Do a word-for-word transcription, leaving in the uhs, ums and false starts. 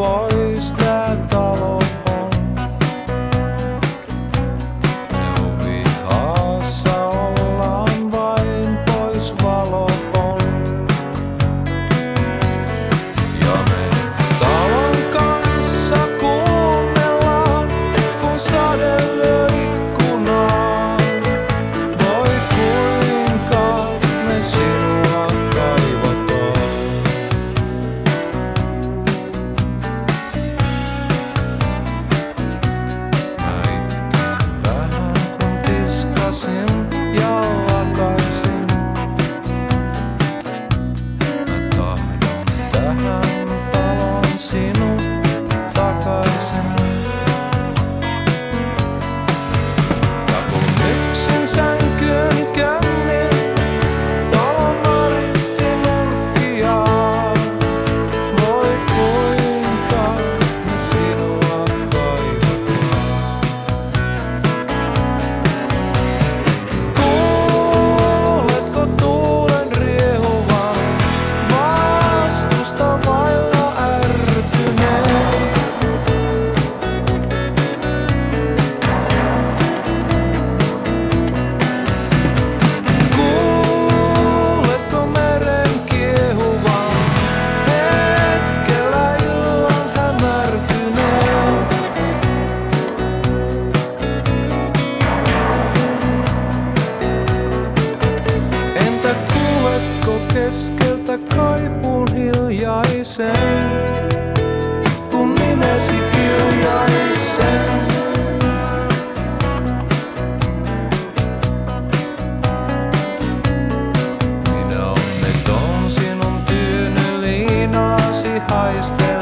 pois tää talo on. Me uvihassa ollaan vain pois valo on. Ja me talon kanssa kuunnellaan, kun sade lyö ikkunaan. Voi kuinka me sinua kaivataan. Mä itkin vähän kun tiskasin ja lakaisin. Mä tahdon tähän talon sinut takaisin. Ja kun yksin sänkyyn kännin, talon aristi nurkkiaan. Voi kuinka me sinua kaivataan. Kuuletko tuulen riehuvan, vastusta vailla ärtyneen? Kuuletko meren kiehuvan, hetkellä illan hämärtyneen? Entä kuuletko keskeltä kaipuun hiljaisen, kun nimesi kiljaisen? Minä onneton sinun tyynyliinaasi haiste.